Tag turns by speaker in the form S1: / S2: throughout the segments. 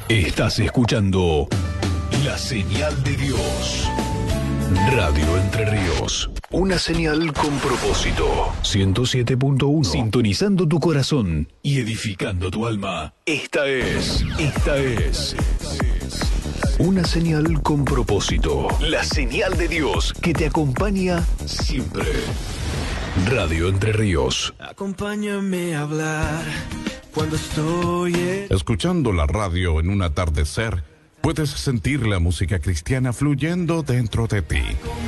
S1: Estás escuchando La Señal de Dios. Radio Entre Ríos. Una señal con propósito. 107.1. Sintonizando tu corazón y edificando tu alma. Esta es una señal con propósito. La señal de Dios que te acompaña siempre. Radio Entre Ríos.
S2: Acompáñame a hablar cuando estoy
S3: escuchando la radio en un atardecer. Puedes sentir la música cristiana fluyendo dentro de ti.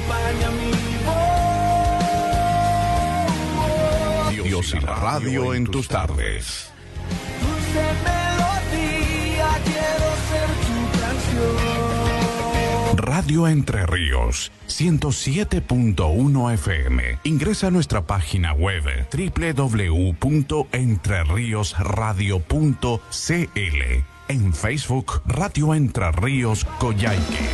S3: Dios y la radio en tus tardes.
S2: Dulce melodía, quiero ser tu canción.
S3: Radio Entre Ríos, 107.1 FM. Ingresa a nuestra página web www.entreriosradio.cl. En Facebook, Radio Entre Ríos Coyhaique.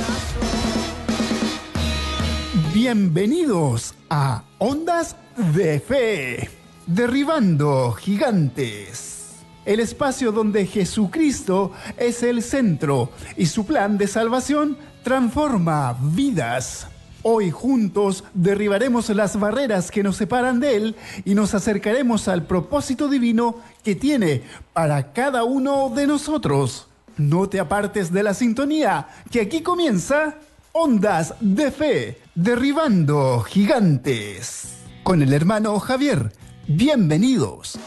S4: Bienvenidos a Ondas de Fe, derribando gigantes. El espacio donde Jesucristo es el centro y su plan de salvación transforma vidas. Hoy juntos derribaremos las barreras que nos separan de Él y nos acercaremos al propósito divino que tiene para cada uno de nosotros. No te apartes de la sintonía, que aquí comienza Ondas de Fe, derribando gigantes. Con el hermano Javier. Bienvenidos.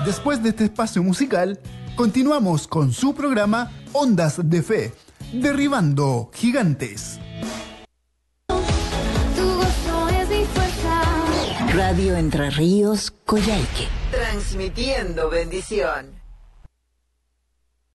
S4: Después de este espacio musical, continuamos con su programa Ondas de Fe, derribando gigantes.
S5: Tu gozo es mi fuerza.
S6: Radio Entre Ríos, Coyhaique.
S7: Transmitiendo bendición.